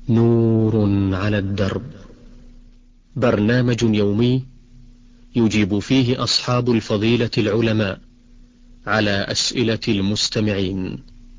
نور على الدرب، برنامج يومي يجيب فيه أصحاب الفضيلة العلماء على أسئلة المستمعين.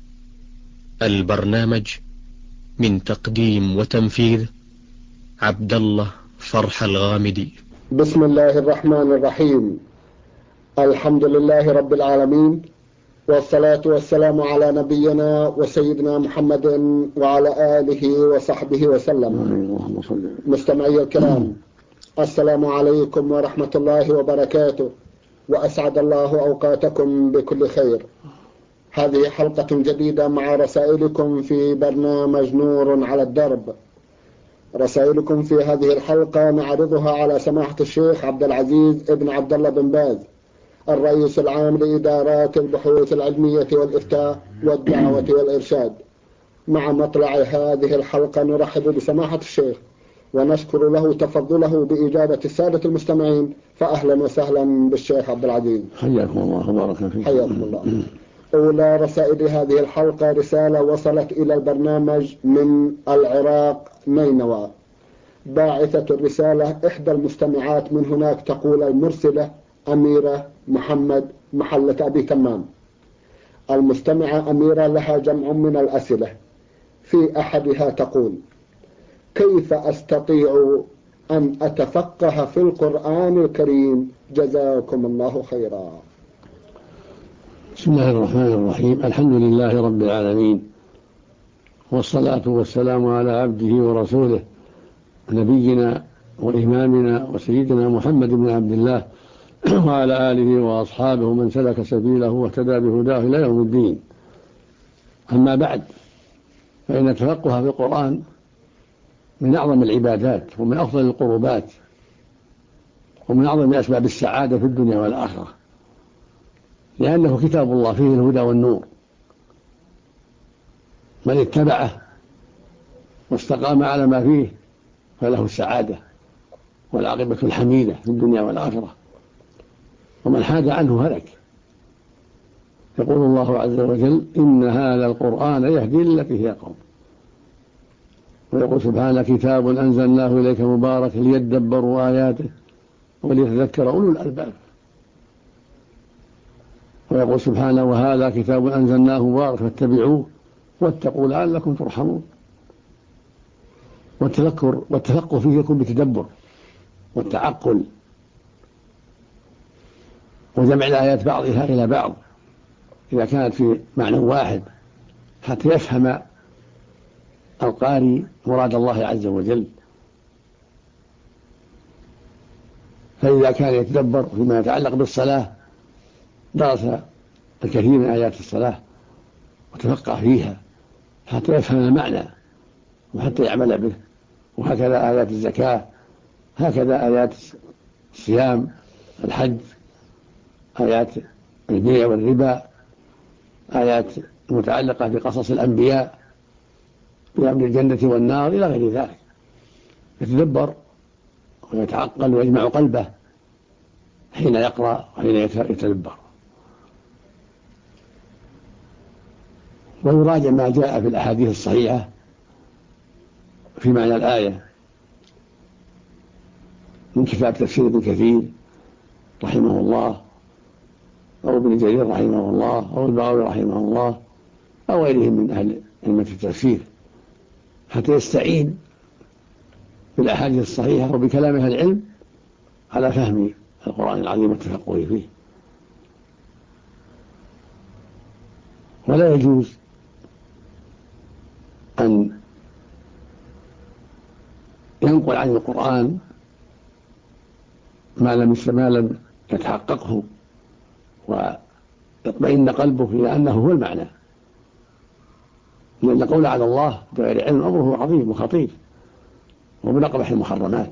البرنامج من تقديم وتنفيذ عبد الله فرح الغامدي. بسم الله الرحمن الرحيم. الحمد لله رب العالمين، والصلاة والسلام على نبينا وسيدنا محمد وعلى آله وصحبه وسلم. مستمعي الكرام، السلام عليكم ورحمة الله وبركاته، وأسعد الله أوقاتكم بكل خير. هذه حلقة جديدة مع رسائلكم في برنامج نور على الدرب. رسائلكم في هذه الحلقة نعرضها على سماحة الشيخ عبد العزيز ابن عبد الله بن باز، الرئيس العام لإدارات البحوث العلمية والإفتاء والدعوة والإرشاد. مع مطلع هذه الحلقة نرحب بسماحة الشيخ ونشكر له تفضله بإجابة السادة المستمعين، فأهلا وسهلا بالشيخ عبد العزيز. حياكم الله وبارك فيكم. حياكم الله. أولى رسائل هذه الحلقة رسالة وصلت إلى البرنامج من العراق، نينوى. باعثة الرسالة إحدى المستمعات من هناك، تقول المرسلة أميرة محمد محلة أبي تمام. المستمعة أميرة لها جمع من الأسئلة، في أحدها تقول: كيف أستطيع أن أتفقه في القرآن الكريم؟ جزاكم الله خيرا. بسم الله الرحمن الرحيم. الحمد لله رب العالمين، والصلاة والسلام على عبده ورسوله نبينا وإمامنا وسيدنا محمد بن عبد الله وعلى آله وأصحابه من سلك سبيله واهتدى بهداه إلى يوم الدين. أما بعد، فإن التفقه في القرآن من أعظم العبادات ومن أفضل القربات ومن أعظم أسباب السعادة في الدنيا والآخرة، لأنه كتاب الله فيه الهدى والنور. من اتبعه واستقام على ما فيه فله السعادة والعاقبة الحميدة في الدنيا والآخرة، ومن حاد عنه هلك. يقول الله عز وجل: إن هذا القرآن يهدي للتي هي أقوم. ويقول سبحانه: كتاب أنزلناه إليك مبارك ليدبروا آياته وليتذكر أولو الألباب. ويقول سبحانه: وهذا كتاب أنزلناه مبارك فاتبعوه واتقوا لعلكم ترحمون. والتفقه فيه يكون بتدبر والتعقل وجمع الآيات بعضها إلى بعض إذا كانت في معنى واحد، حتى يفهم القارئ مراد الله عز وجل. فإذا كان يتدبر فيما يتعلق بالصلاة درس الكثير من آيات الصلاة وتفقه فيها حتى يفهم المعنى وحتى يعمل به. وهكذا آيات الزكاة، هكذا آيات الصيام، الحج، آيات البيع والربا، آيات المتعلقة بقصص الأنبياء بأمر الجنة والنار إلى غير ذلك. يتدبر ويتعقل ويجمع قلبه حين يقرأ وحين يتدبر، ويراجع ما جاء في الأحاديث الصحيحة في معنى الآية من كتاب تفسير ابن كثير رحمه الله، أو ابن جرير رحمه الله، أو البغوي رحمه الله، أو غيرهم من أهل علم التفسير، حتى يستعين بالأحاديث الصحيحة وبكلام أهل العلم على فهم القرآن العظيم والتفقه فيه. ولا يجوز أن ينقل عن القرآن ما لم يتحققه ويطمئن قلبه إلى أنه هو المعنى، لأن قول على الله بغير علم أمره عظيم وخطير ومن أقبح المحرمات.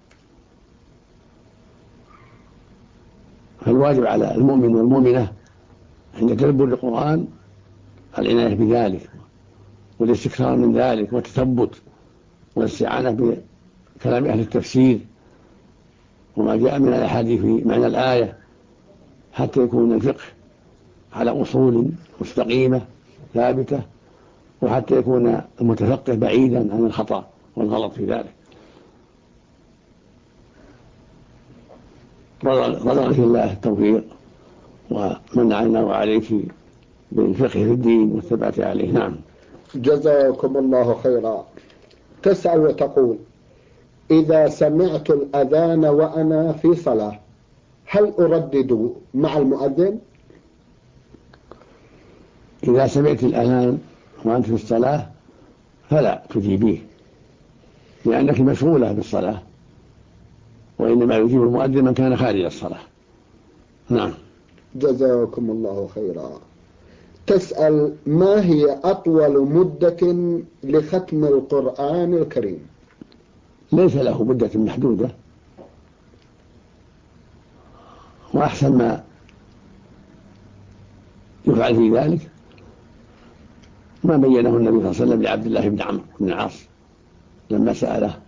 فالواجب على المؤمن والمؤمنة عند تدبر القرآن العناية بذلك والاستكثار من ذلك والتثبت والاستعانة بكلام أهل التفسير وما جاء من الأحاديث في معنى الآية، حتى يكون الفقه على أصول مستقيمة ثابتة وحتى يكون المتفقه بعيدا عن الخطأ والغلط في ذلك. رزقك الله التوفيق ومن عنا وعليك بالفقه في الدين والثبات عليه. نعم. جزاكم الله خيرا. تسأل وتقول: إذا سمعت الأذان وأنا في صلاة هل أردد مع المؤذن؟ إذا سمعت الأذان وأنت في الصلاة فلا تجيبيه، لأنك مشغولة بالصلاة، وإنما يجيب المؤذن من كان خارج الصلاة. نعم. جزاكم الله خيرا. تسأل: ما هي أطول مدة لختم القرآن الكريم؟ ليس له مدة محدودة، وأحسن ما يفعل في ذلك ما بينه النبي صلى الله عليه وسلم لعبد الله بن عمرو بن العاص لما سأله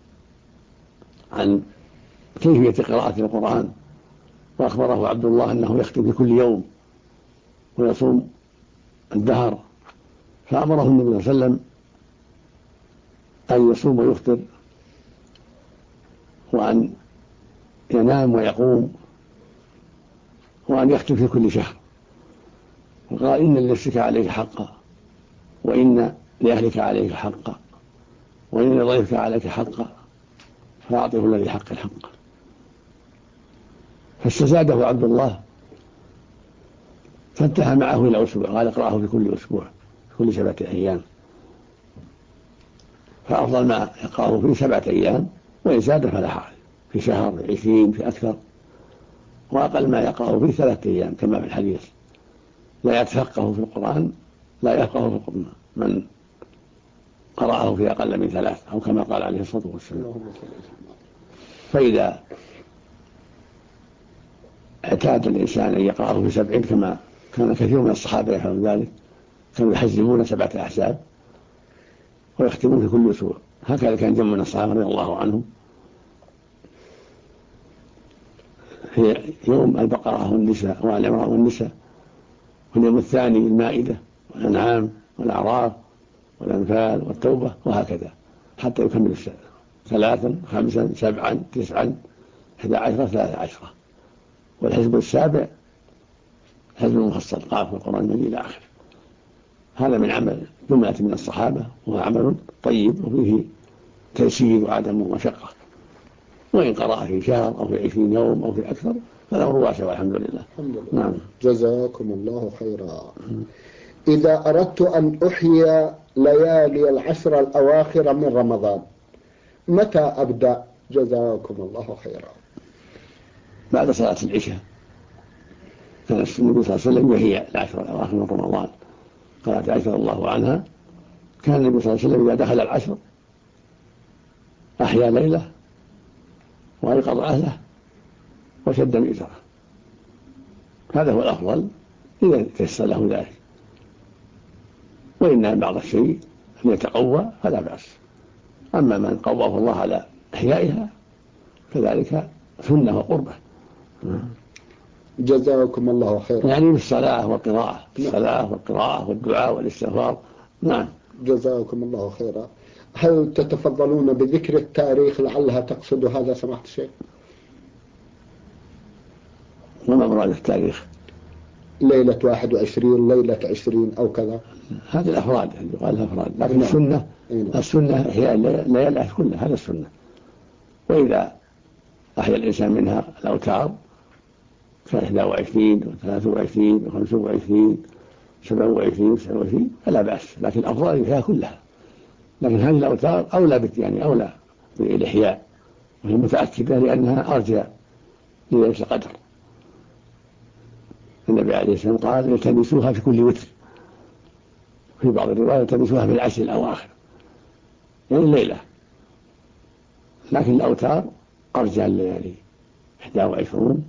عن كيفية قراءة القرآن، وأخبره عبد الله أنه يختم في كل يوم ويصوم الدهر، فأمره النبي صلى الله عليه وسلم أن يصوم ويفطر وأن ينام ويقوم وأن يختم في كل شهر، وقال: إن لنفسك عليك حقا، وإن لأهلك عليك حقا، وإن لضيفك عليك حقا، فأعطه الذي حق الحق. فاستزاده عبد الله فانتهى معه إلى أسبوع، قال: اقرأه في كل أسبوع، في كل 7 أيام. فأفضل ما يقرأه في 7 أيام، وإن زاد فلا حرج، في شهر، في 20، في أكثر. وأقل ما يقرأه في 3 أيام كما في الحديث: لا يتفقه في القرآن، لا يفقه في القرآن من قرأه في أقل من 3، أو كما قال عليه الصلاة والسلام. فإذا اعتاد الإنسان أن يقرأه في 7 كما كان كثير من الصحابة يفعلون ذلك، كانوا يحزمون 7 أحزاب ويختمون في كل أسبوع، هكذا كان جمع من الصحابة رضي الله عنهم. هي يوم البقرة والنساء وآل عمران والنساء، واليوم الثاني المائدة والأنعام والأعراف والأنفال والتوبة، وهكذا حتى يكمل 3 5 7 9 11 13. والحزب السابع حزب المفصل قاف في القرآن المجيد إلى آخره. هذا من عمل جملة من الصحابة، وهو عمل طيب وفيه تيسير وعدم مشقة، وإن قرأ في شهر أو في 20 يوم أو في أكثر فالأمر واسع والحمد لله. الحمد لله. نعم. جزاكم الله خيرا. إذا أردت أن أحيي ليالي العشر الأواخر من رمضان متى أبدأ؟ جزاكم الله خيرا. بعد صلاة العشاء كان النبي صلى الله عليه وسلم يحيي العشر الأواخر من رمضان. قالت عائشة رضي الله عنها: كان النبي صلى الله عليه وسلم إذا دخل العشر أحيا ليلة وأيقظ أهله وشد مئزره. هذا هو الأفضل إذا تيسر له ذلك، وإن بعض الشيء أن يتقوى فلا بأس. أما من قواه الله على إحيائها فذلك سنة وقربة. جزاكم الله خيرا. يعني بالصلاة والقراءة، الصلاة والقراءة والدعاء والاستغفار. نعم. جزاكم الله خيرا. هل تتفضلون بذكر التاريخ لعلها تقصد هذا سماحة الشيخ؟ وما مراد التاريخ؟ ليلة 21، ليلة 20 أو كذا. هذه الأفراد يقال لها أفراد، لكن السنة السنة هي الليالي كلها، هذا السنة. وإذا أحيا الإنسان منها الأوتار ك21 و23 و25 27 29 فلا بأس، لكن الأفضل فيها كلها. لكن هذه الأوتار أولى أولى بالإحياء، وهي متأكدة لأنها أرجى لليلة القدر. النبي عليه الصلاة والسلام قال: التمسوها في كل وتر، في بعض الروايات التمسوها في العشر الأواخر، يعني الليلة. لكن الأوتار أرجى الليالي: 21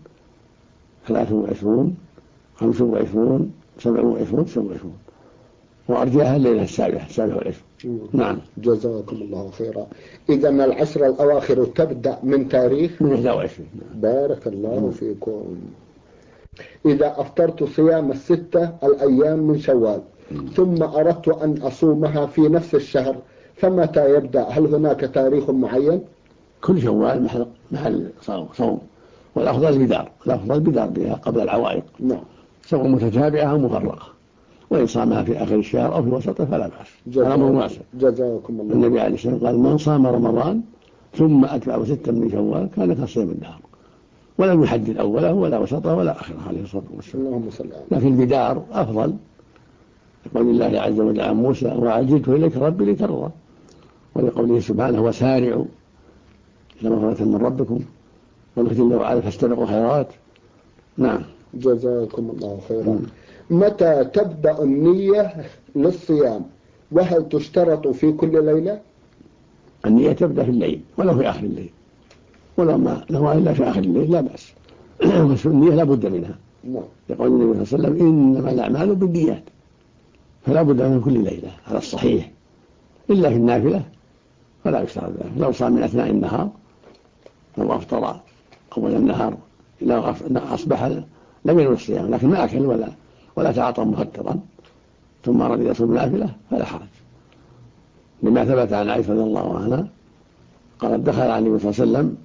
23 25 27 29، وأرجاها الليلة 27. نعم. جزاكم الله خيرا. إذا العشر الأواخر تبدأ من تاريخ من 21. بارك الله فيكم. إذا أفطرت صيام 6 الأيام من شوال ثم أردت أن أصومها في نفس الشهر، فمتى يبدأ؟ هل هناك تاريخ معين؟ كل شوال محل صوم، والأفضل البدار بها قبل العوائق. نعم. سواء متتابعة أو مفرقة، وإن صامها في آخر الشهر أو في وسطه فلا بأس، هذا أمر واسع. جزاكم الله. النبي عليه الصلاة والسلام قال: من صام رمضان ثم أتبعه 6 من شوال كان كصيام الدهر، ولم يحدد أوله ولا وسطه ولا آخره عليه الصلاة والسلام. اللهم صل على. لكن البدار أفضل، يقول الله عز وجل عن موسى: وعجلت إليك ربي لترضى، ولقوله سبحانه: وسارعوا إلى مغفرة من ربكم ولكن لو عاد فاستبقوا الخيرات. نعم. جزاكم الله خيرا. متى تبدأ النية للصيام، وهل تشترط في كل ليلة؟ النية تبدأ في الليل ولو في آخر الليل، ولو ما لو إلا في آخر الليل لا بأس. بس النية لا بد منها. يقول النبي صلى الله عليه وسلم: إنما الأعمال بالنيات، فلا بد من كل ليلة على الصحيح، إلا في النافلة فلا يشترط ذلك. لو صام من أثناء النهار، لو أفطر أول النهار إلى أصبح لم ينوي الصيام، لكن ما أكل ولا تعاطى مفطرا ثم أراد يصوم نافلة فلا حرج، لما ثبت عن عائشة رضي الله عنها قالت: دخل على النبي صلى الله عليه وسلم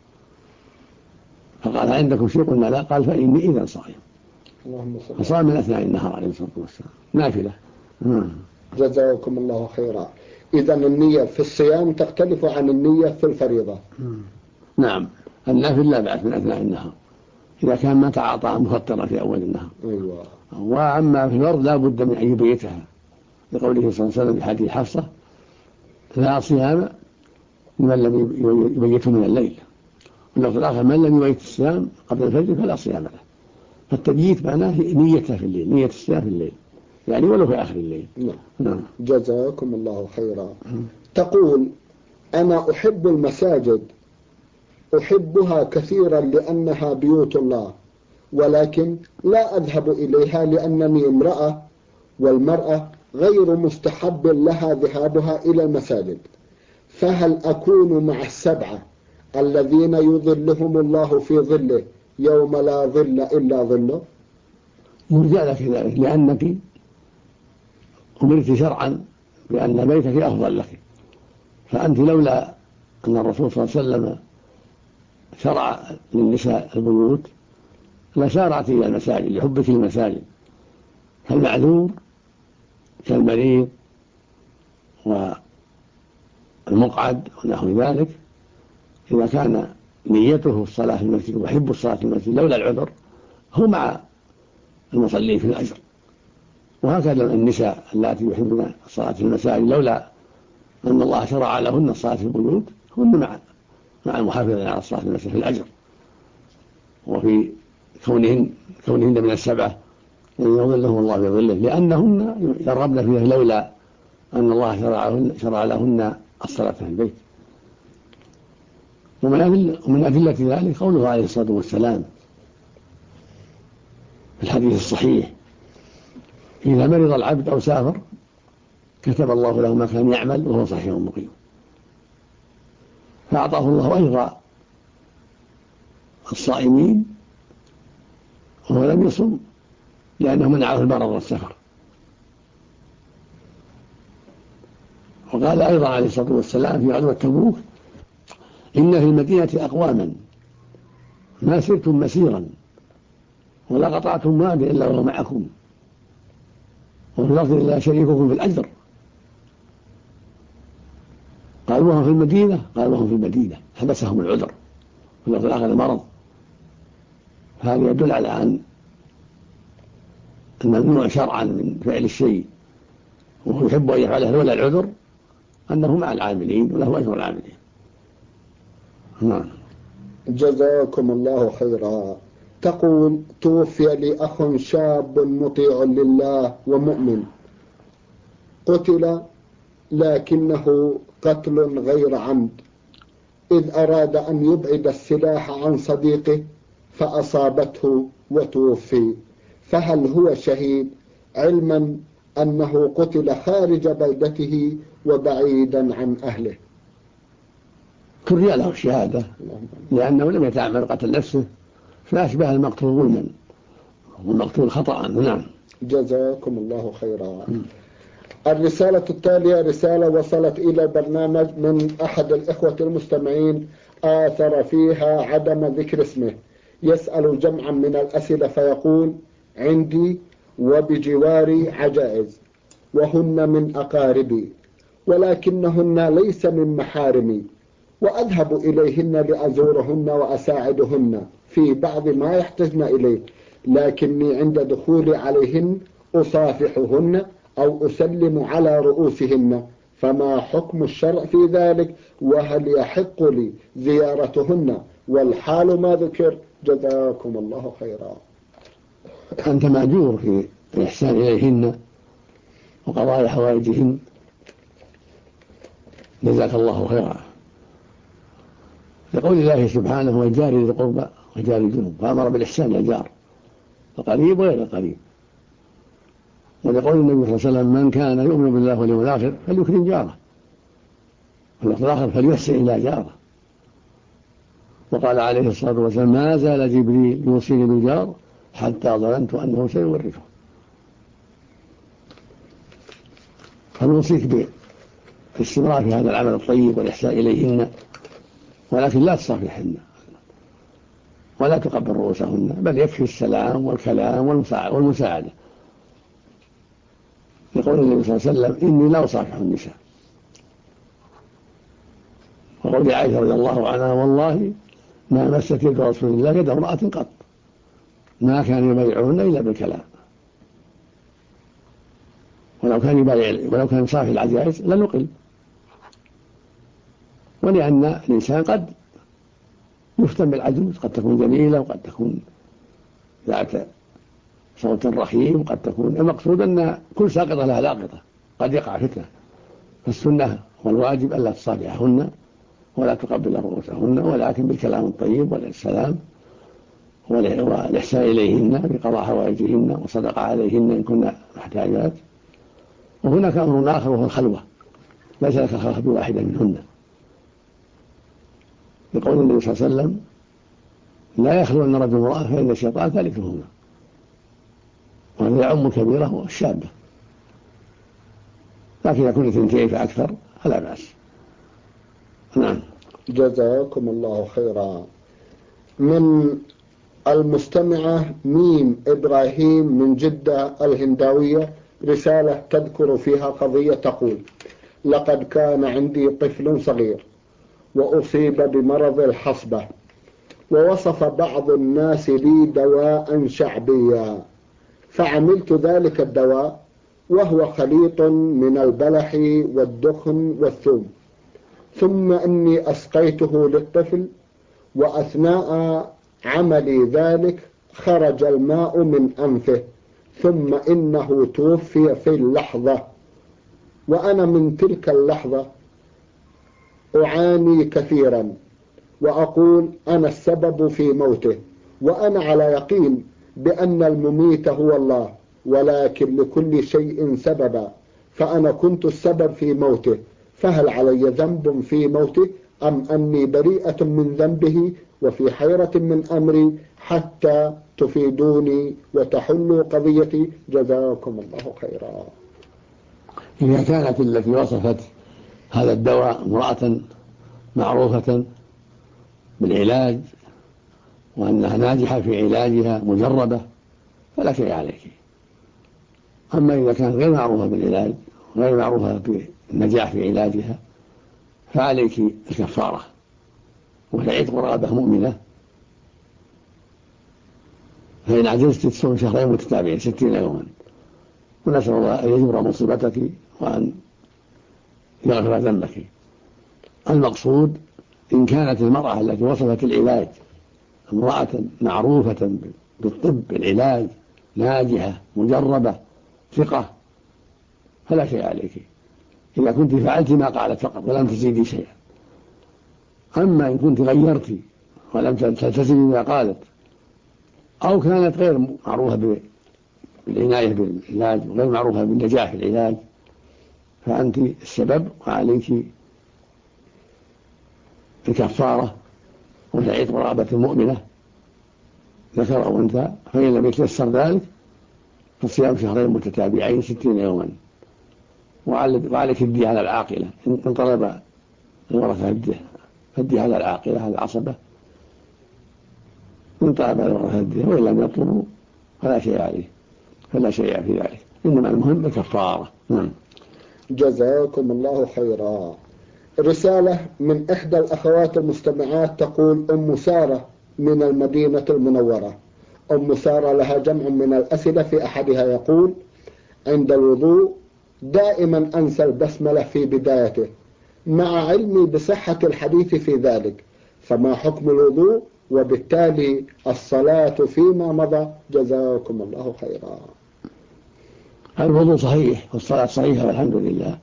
فقال: عندكم شيء؟ قلنا لا. قال: فإني إذا صائم. فصام من أثناء النهار عليه الصلاة والسلام نافلة. جزاكم الله خيرا. إذا النية في الصيام تختلف عن النية في الفريضة. نعم. النافل لا بأس من أثناء النهار إذا كان ما تعاطى مفطرا في أول النهار. أيوة. وأما في الفرض لا بد من أن يبيتها، لقوله صلى الله عليه وسلم في حديث حفصة: لا صيام من لم يبيته من الليل. واللفظ الآخر: من لم يبيت الصيام قبل الفجر فلا صيام له. فالتبييت معناه نيته في الليل، نية الصيام في الليل يعني ولو في آخر الليل. نعم. جزاكم الله خيرا. تقول: أنا أحب المساجد، أحبها كثيرا لأنها بيوت الله، ولكن لا أذهب إليها لأنني امرأة، والمرأة غير مستحب لها ذهابها إلى المساجد، فهل أكون مع 7 الذين يظلهم الله في ظله يوم لا ظل إلا ظله؟ يرجى لك ذلك، لأنك أمرت شرعا بأن بيتك أفضل لك، فأنت لولا أن الرسول صلى الله عليه وسلم شرع للنساء البيوت لسارعت إلى المساجد لحبك المساجد. فالمعذور كالمريض والمقعد ونحو ذلك إذا كان نيته الصلاة في المسجد ويحب الصلاة في المسجد لولا العذر هو مع المصلين في الأجر. وهكذا النساء اللاتي يحبن الصلاة في المساجد لولا أن الله شرع لهن الصلاة في البيوت هن مع المحافظين على الصلاة في المسجد في الأجر، وفي كونهن من 7 الذين يظلهم الله في ظله، لأنهن يرغبن فيه لولا أن الله شرع لهن الصلاة في البيت. ومن أدلة ذلك قوله عليه الصلاة والسلام في الحديث الصحيح: إذا مرض العبد أو سافر كتب الله له ما كان يعمل وهو صحيح مقيم. فأعطاه الله أيضا الصائمين وهو لم يصم لأنه منعه المرض والسفر. وقال أيضا عليه الصلاة والسلام في غزوة تبوك: إن في المدينة أقواما ما سرتم مسيرا ولا قطعتم واديا إلا وهو معكم، وفي لفظ لا شريككم في الأجر. قال: وهم في المدينة؟ قال: وهم في المدينة حبسهم العذر، في اللفظ الآخر المرض. هذا يدل على أن الممنوع شرعا من فعل الشيء وهو يحب أن يفعله لولا العذر أنه مع العاملين وله أجر العاملين. نعم. جزاكم الله خيرا. تقول: توفي لي أخ شاب مطيع لله ومؤمن، قتل لكنه قتل غير عمد، إذ أراد أن يبعد السلاح عن صديقه فأصابته وتوفي، فهل هو شهيد علما أنه قتل خارج بلدته وبعيدا عن أهله؟ ترجى له الشهادة لأنه لم يتعمد قتل نفسه، فأشبه المقتول ظلما والمقتول خطأ. نعم. جزاكم الله خيرا. الرسالة التالية رسالة وصلت إلى البرنامج من أحد الإخوة المستمعين آثر فيها عدم ذكر اسمه، يسأل جمعا من الأسئلة فيقول: عندي وبجواري عجائز وهن من أقاربي ولكنهن ليس من محارمي، وأذهب إليهن لأزورهن وأساعدهن في بعض ما يحتجن إليه، لكني عند دخولي عليهن أصافحهن أو أسلم على رؤوسهن، فما حكم الشرع في ذلك؟ وهل يحق لي زيارتهن والحال ما ذكر؟ جزاكم الله خيرا. أنت مأجور في الإحسان إليهن وقضاء حوائجهن، جزاك الله خيرا، لقول الله سبحانه: والجار ذي القربى وجار الجنوب، فأمر بالإحسان للجار القريب وغير القريب. ولقول النبي صلى الله عليه وسلم: من كان يؤمن بالله واليوم الآخر فليكرم جاره، واللفظ الآخر فليحسن إلى جاره. وقال عليه الصلاة والسلام: ما زال جبريل يوصيني بالجار حتى ظننت أنه سيورثه. فنوصيك بالاستمرار في هذا العمل الطيب والإحسان إليهن، ولكن لا تصافحهن ولا تقبل رؤوسهن، بل يكفي السلام والكلام والمساعدة، يقول النبي صلى الله عليه وسلم: إني لا أصافح النساء. وقول عائشة رضي الله عنها: والله ما مست يد رسول الله يد امرأة قط، ما كان يبايعهن إلا بالكلام. ولو كان يصافح العجائز لنقل. ولأن الإنسان قد يفتن بالعجوز، قد تكون جميلة وقد تكون ذات صوت رخيم وقد تكون، المقصود أن كل ساقطة لها لاقطة، قد يقع فتنة. فالسنة والواجب ألا تصافحهن ولا تقبل رؤوسهن، ولكن بالكلام الطيب والسلام والإحسان إليهن بقضاء حوائجهن وصدقة عليهن إن كنا محتاجات. وهناك أمر آخر وهو الخلوة، ليس لك خلوة بواحدة منهن، يقول النبي صلى الله عليه وسلم: لا يخلو أن رجل امرأة فإن الشيطان ثالثهما. وهذا يعم الكبيرة والشابة، لكن يكون اثنتين فأكثر فلا بأس. نعم. جزاكم الله خيرا. من المستمعة ميم إبراهيم من جدة الهنداوية رسالة تذكر فيها قضية تقول: لقد كان عندي طفل صغير وأصيب بمرض الحصبة، ووصف بعض الناس لي دواء شعبيا، فعملت ذلك الدواء وهو خليط من البلح والدخن والثوم، ثم إني أسقيته للطفل، وأثناء عملي ذلك خرج الماء من أنفه، ثم إنه توفي في اللحظة، وأنا من تلك اللحظة أعاني كثيرا وأقول أنا السبب في موته، وأنا على يقين بأن المميت هو الله، ولكن لكل شيء سببا، فأنا كنت السبب في موته، فهل علي ذنب في موته أم أني بريئة من ذنبه؟ وفي حيرة من أمري، حتى تفيدوني وتحلوا قضيتي، جزاكم الله خيرا. إذا كانت التي وصفت هذا الدواء امرأة معروفة بالعلاج وأنها ناجحة في علاجها مجربة فلا شيء عليك. أما إذا كانت غير معروفة بالعلاج غير معروفة بالنجاح في علاجها فعليك الكفارة، وهي عتق رقبة مؤمنة، فإن عجزت تصوم شهرين متتابعين 60 يوما، ونسأل الله أن يجبر مصيبتك وأن يغفر ذنبك. المقصود إن كانت المرأة التي وصفت العلاج امرأة معروفة بالطب بالعلاج ناجحة مجربة ثقة فلا شيء عليك إذا كنت فعلت ما قالت فقط ولم تزيدي شيئا. أما إن كنت غيرت ولم تلتزمي ما قالت أو كانت غير معروفة بالعناية بالعلاج وغير معروفة بالنجاح في العلاج فأنت السبب وعليك الكفارة وتعيط رغبة المؤمنة ذكر أو أنثى، فإن لم يتيسر ذلك فصيام شهرين متتابعين 60 يوما، وعليك الدية على العاقلة إن طلب الورثة الدية فالدية على العاقلة على العصبة إن طلب الورثة الدية، وإن لم يطلبوا فلا شيء عليه، فلا شيء في ذلك، إنما المهم الكفارة. جزاكم الله خيرا. رسالة من إحدى الأخوات المستمعات تقول: أم سارة من المدينة المنورة. أم سارة لها جمع من الأسئلة، في أحدها يقول: عند الوضوء دائما أنسى البسملة في بدايته مع علمي بصحة الحديث في ذلك، فما حكم الوضوء وبالتالي الصلاة فيما مضى؟ جزاكم الله خيرا. الوضوء صحيح والصلاة صحيحة والحمد لله،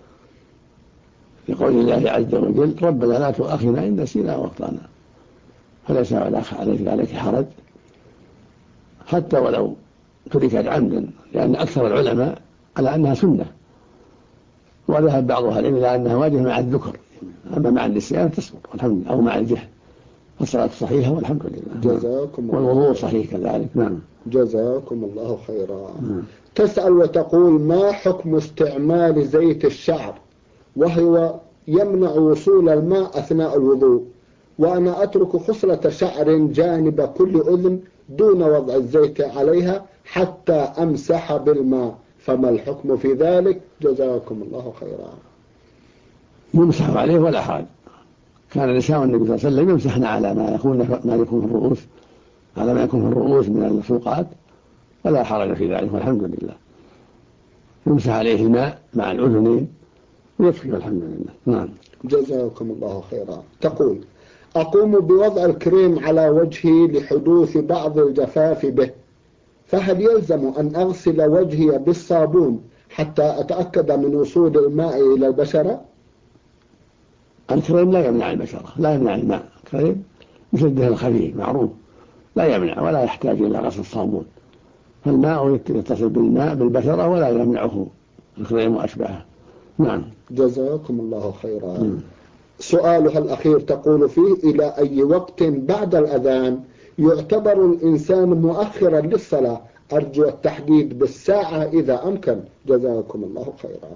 لقول الله عز وجل: ربنا لا تؤاخذنا إن نسينا واخطأنا، فليس عليك حرج حتى ولو تركت عمدا، لأن أكثر العلماء على أنها سنة، وذهب بعضها إلى أنها واجبة مع الذكر، أما مع النسيان تسقط والحمد لله، أو مع الجهل، فالصلاة صحيحة والحمد لله. جزاكم والوضوء صحيح كذلك. جزاكم الله خيرا. تسأل وتقول: ما حكم استعمال زيت الشعر وهو يمنع وصول الماء أثناء الوضوء، وأنا أترك خصلة شعر جانب كل أذن دون وضع الزيت عليها حتى أمسح بالماء، فما الحكم في ذلك؟ جزاكم الله خيرا. يمسح عليه ولا حاجة، كان نساء النبي صلى الله عليه وسلم يمسحن على ما يكون في الرؤوس، على ما يكون في الرؤوس من الفوقات، ولا حرج في ذلك والحمد لله. يمسح عليه الماء مع الأذنين ويكفي والحمد لله. جزاكم الله خيرا. تقول: أقوم بوضع الكريم على وجهي لحدوث بعض الجفاف به، فهل يلزم أن أغسل وجهي بالصابون حتى أتأكد من وصول الماء إلى البشرة؟ الكريم لا يمنع البشرة، لا يمنع الماء، الكريم مثل الدهن الخفيف معروف، لا يمنع ولا يحتاج إلى غسل الصابون، فالماء يتصل بالماء بالبشرة ولا يمنعه الكريم وأشباهه. جزاكم الله خيرا. سؤالها الأخير تقول فيه: إلى أي وقت بعد الأذان يعتبر الإنسان مؤخرا للصلاة؟ أرجو التحديد بالساعة إذا أمكن، جزاكم الله خيرا.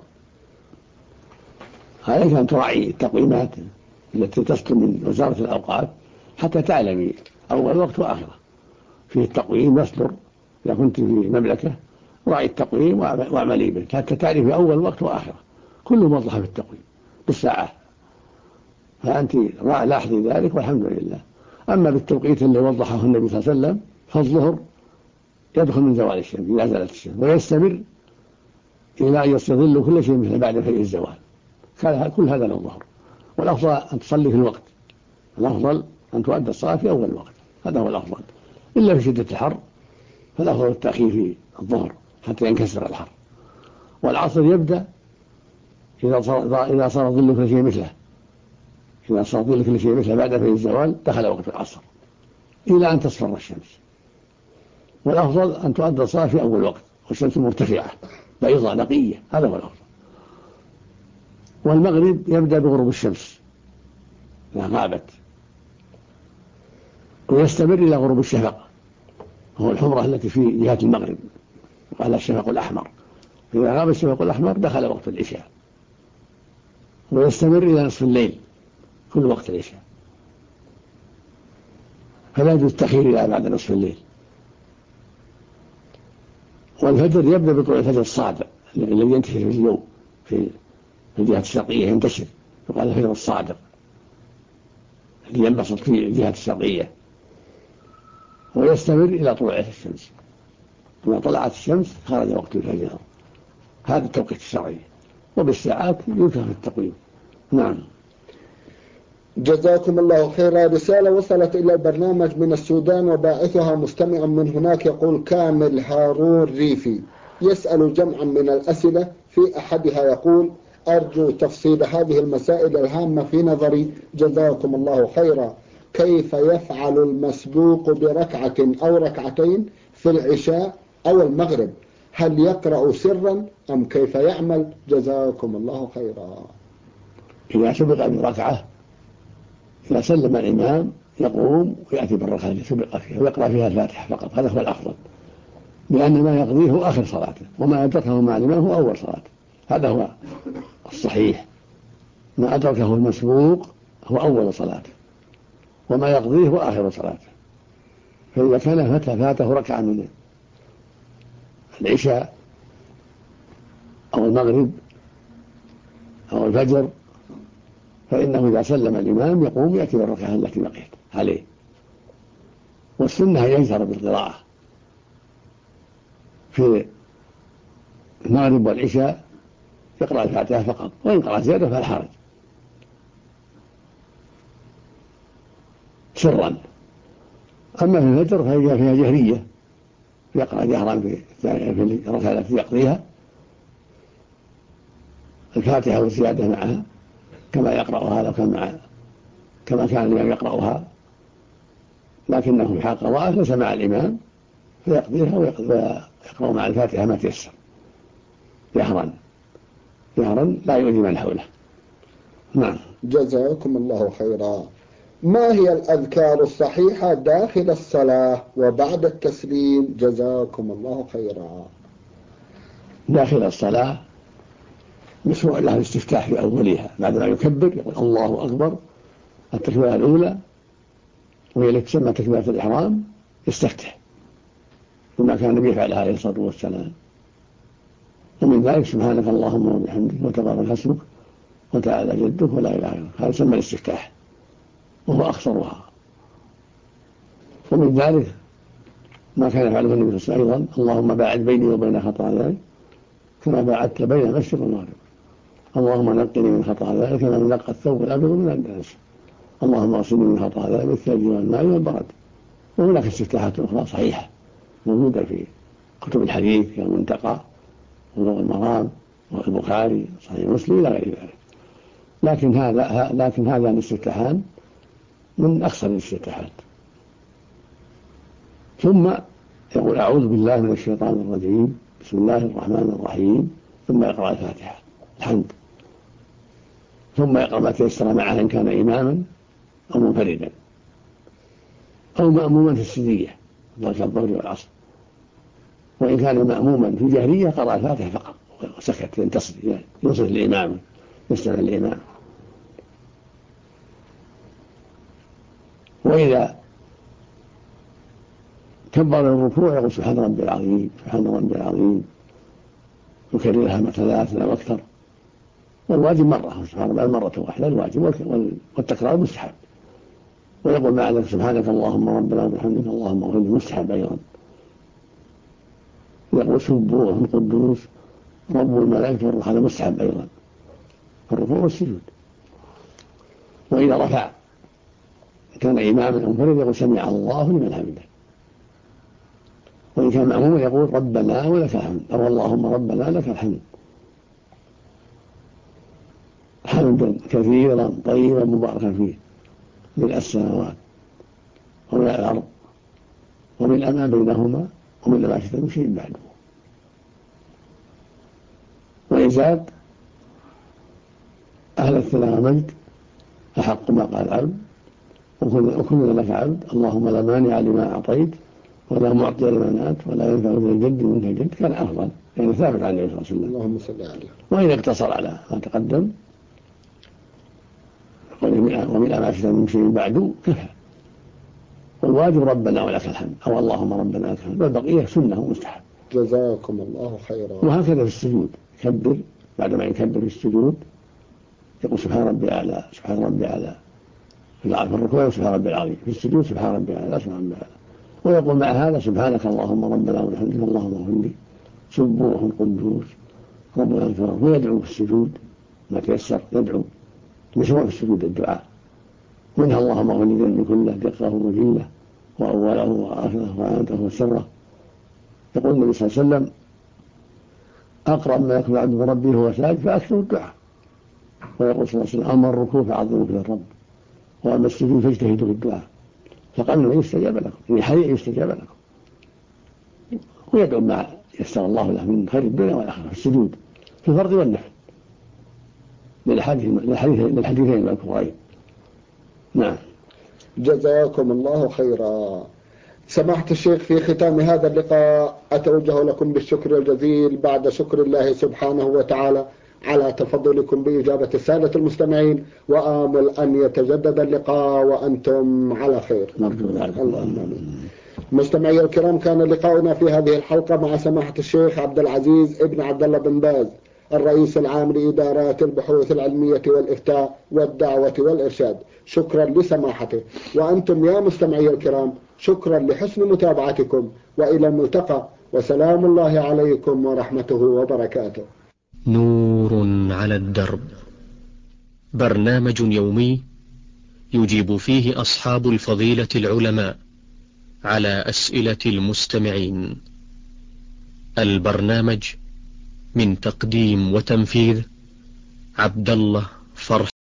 عليك أن تراعي التقويمات التي تصدر من وزارة الأوقاف حتى تعلمي أول وقت وآخره، فيه التقويم يصدر، إذا كنت في مملكة راعي التقويم واعملي به حتى تعرفي أول وقت وآخره، كله موضح في التقويم بالساعة، فأنت لاحظي ذلك والحمد لله. أما بالتوقيت اللي وضحه النبي صلى الله عليه وسلم، فالظهر يدخل من زوال الشمس إذا زالت الشمس، ويستمر إلى أن يستظل كل شيء مثل بعد فيء الزوال، كل هذا للظهر. والأفضل أن تصلي في الوقت، الأفضل أن تؤدى الصلاة في أول وقت، هذا هو الأفضل، إلا في شدة الحر فالأفضل التأخير في الظهر حتى ينكسر الحر. والعصر يبدأ إذا صار ظل كل شيء مثله، إذا صار ظل كل شيء مثله بعد فيء الزوال دخل وقت العصر إلى أن تصفر الشمس. والأفضل أن تؤدى الصلاة في أول وقت والشمس مرتفعة بيضاء نقية، هذا هو الأفضل. والمغرب يبدأ بغروب الشمس إذا غابت، ويستمر إلى غروب الشفق، هو الحمرة التي في جهة المغرب، وقال الشفق الأحمر، إذا غاب الشفق الأحمر دخل وقت العشاء، ويستمر إلى نصف الليل كل وقت العشاء، فلا يجوز التأخير إلى بعد نصف الليل. والفجر يبدأ بطلوع الفجر الصادق الذي ينتشر في اليوم في الجهة الشرقية، ينتشر يقال الفجر الصادق الذي ينبسط في الجهة الشرقية، ويستمر إلى طلوع الشمس، ثم طلعت الشمس خرج وقت الفجر، هذا التوقيت الشرعي، وبالساعات يذكر في التقويم. جزاكم الله خيرا. رسالة وصلت إلى البرنامج من السودان وباعثها مستمع من هناك، يقول كامل هارون ريفي، يسأل جمعا من الأسئلة، في أحدها يقول: أرجو تفصيل هذه المسائل الهامة في نظري، جزاكم الله خيرا. كيف يفعل المسبوق بركعة أو ركعتين في العشاء أو المغرب؟ هل يقرأ سرا أم كيف يعمل؟ جزاكم الله خيرا. إذا سبق بركعة، إذا سلم الإمام يقوم ويأتي بالركعة التي سبق فيها ويقرأ فيها الفاتحة فقط، هذا هو الأفضل، لأن ما يقضيه هو آخر صلاته، وما أدركه مع الإمام هو أول صلاته. هذا هو الصحيح، ما أدركه المسبوق هو أول صلاته، وما يقضيه هو آخر صلاته. فإذا كان فاته ركعة من العشاء أو المغرب أو الفجر، فإنه إذا سلم الإمام يقوم يأتي بالركعة التي بقيت عليه. والسنة يجهر بالقراءة في المغرب والعشاء، يقرأ الفاتحة فقط، وإن قرأ زيادة فلا حرج سرا. أما في الفجر فهي فيها جهرية، يقرأ جهرا في الركعة التي يقضيها الفاتحة والزيادة معها كما يقرأها لو كان كما كان الإمام يقرأها، لكنه في حال قضاء ليس مع الإمام فيقضيها ويقرأ مع الفاتحة ما تيسر جهرا لا يؤذي من حوله. نعم. جزاكم الله خيرا. ما هي الأذكار الصحيحة داخل الصلاة وبعد التسليم؟ جزاكم الله خيرا. داخل الصلاة مشروع له الاستفتاح في أولها، بعد ما يكبر يقول الله أكبر التكبيرة الأولى، وهي التي تسمى تكبيرة الإحرام، يستفتح كما كان النبي يفعل عليه الصلاة والسلام. ومن ذلك سبحانك اللهم وبحمدك وتبارك اسمك وتعالى جدك ولا إله غيرك، هذا يسمى الاستفتاح وهو أخصرها. ومن ذلك ما كان يفعله النبي صلى الله عليه وسلم أيضا، اللهم باعد بيني وبين خطاياي كما باعدت بين المشرق والمغرب، اللهم نقني من خطاياي كما ينقى الثوب الأبيض من الدنس، اللهم اغسلني من خطاياي بالثلج والماء والبرد. وهناك استفتاحات أخرى صحيحة موجودة في كتب الحديث كالمنتقى وبلوغ المرام والبخاري صحيح مسلم إلى غير ذلك. لكن هذان الاستفتاحان من أكثر الاستفتاحات. ثم يقول أعوذ بالله من الشيطان الرجيم، بسم الله الرحمن الرحيم، ثم يقرأ الفاتحة الحمد، ثم يقرأ ما تيسر معه إن كان إماما أو منفردا أو مأموما في السرية ذلك الظهر والعصر. وإن كان مأموما في جهرية قرأ الفاتحة فقط وسكت ينتصر ينصر الإمام يستمع الإمام. وإذا كبر الركوع يقول سبحان ربي العظيم سبحان ربي العظيم، يكررها 3 أو أكثر. والواجب مرة، سبحان ربي مرة واحدة الواجب، والتكرار مستحب. ويقول مع ذلك سبحانك اللهم ربنا وبحمدك اللهم اغفر لي، مستحب أيضا. يقول سبوح قدوس رب الملائكة والروح، هذا مستحب أيضا الركوع والسجود. وإذا رفع كان إماما أو منفردا يقول سمع الله لمن حمده. وإن كان مأموما يقول ربنا ولك الحمد أو اللهم ربنا لك الحمد حمدا كثيرا طيبا مباركا فيه، ملء السماوات وملء الأرض وملء ما بينهما وملء ما شئت من شيء بعده. وإن زاد أهل الثناء والمجد أحق ما قال العبد وكلنا لك عبد، اللهم لا مانع لما أعطيت ولا معطي لما منعت ولا ينفع ذا الجد منك الجد، كان أفضل يعني ثابت عن النبي صلى الله عليه وسلم. اللهم صل عليه. وإذا اقتصر على ما تقدم وملء ما شئت من شيء بعده كفى. والواجب ربنا ولك الحمد أو اللهم ربنا لك الحمد، والبقية سنة مستحب. جزاكم الله خيرا. وهكذا في السجود يكبر، بعد ما يكبر في السجود يقول سبحان ربي أعلى سبحان ربي أعلى في الركوع سبحان ربي العظيم، في السجود سبحان ربي أعلى سبحان ربي أعلى. ويقول مع هذا سبحانك اللهم ربنا وبحمدك اللهم اغفر لي سبوح قدوس ربنا الكريم. ويدعو في السجود ما تيسر، يدعو مشروع في السجود الدعاء، منها اللهم اغفر لي ذنبي كله دقه وجله وأوله وآخره وآنته وسره. يقول النبي صلى الله عليه وسلم أقرب ما يكون عبد بربه وهو ساجد فأكثر الدعاء. ويقول صلى الله عليه وسلم أما الركوع فعظموا في الرب وأما السجود فاجتهدوا في الدعاء فقالوا يستجاب لكم، يعني حري يستجاب لكم. ويدعو ما يسر الله له من خير الدنيا والآخرة في السجود في الفرض والنفل للحديثين المذكورين. نعم. جزاكم الله خيرا. سماحة الشيخ، في ختام هذا اللقاء أتوجه لكم بالشكر الجزيل بعد شكر الله سبحانه وتعالى على تفضلكم بإجابة السادة المستمعين، وآمل أن يتجدد اللقاء وأنتم على خير. اللهم آمين. مستمعي الكرام، كان لقاؤنا في هذه الحلقة مع سماحة الشيخ عبد العزيز ابن عبد الله بن باز، الرئيس العام لإدارات البحوث العلمية والإفتاء والدعوة والإرشاد. شكرا لسماحته، وأنتم يا مستمعي الكرام شكرا لحسن متابعتكم، وإلى الملتقى، وسلام الله عليكم ورحمته وبركاته. نور على الدرب، برنامج يومي يجيب فيه أصحاب الفضيلة العلماء على أسئلة المستمعين. البرنامج من تقديم وتنفيذ عبد الله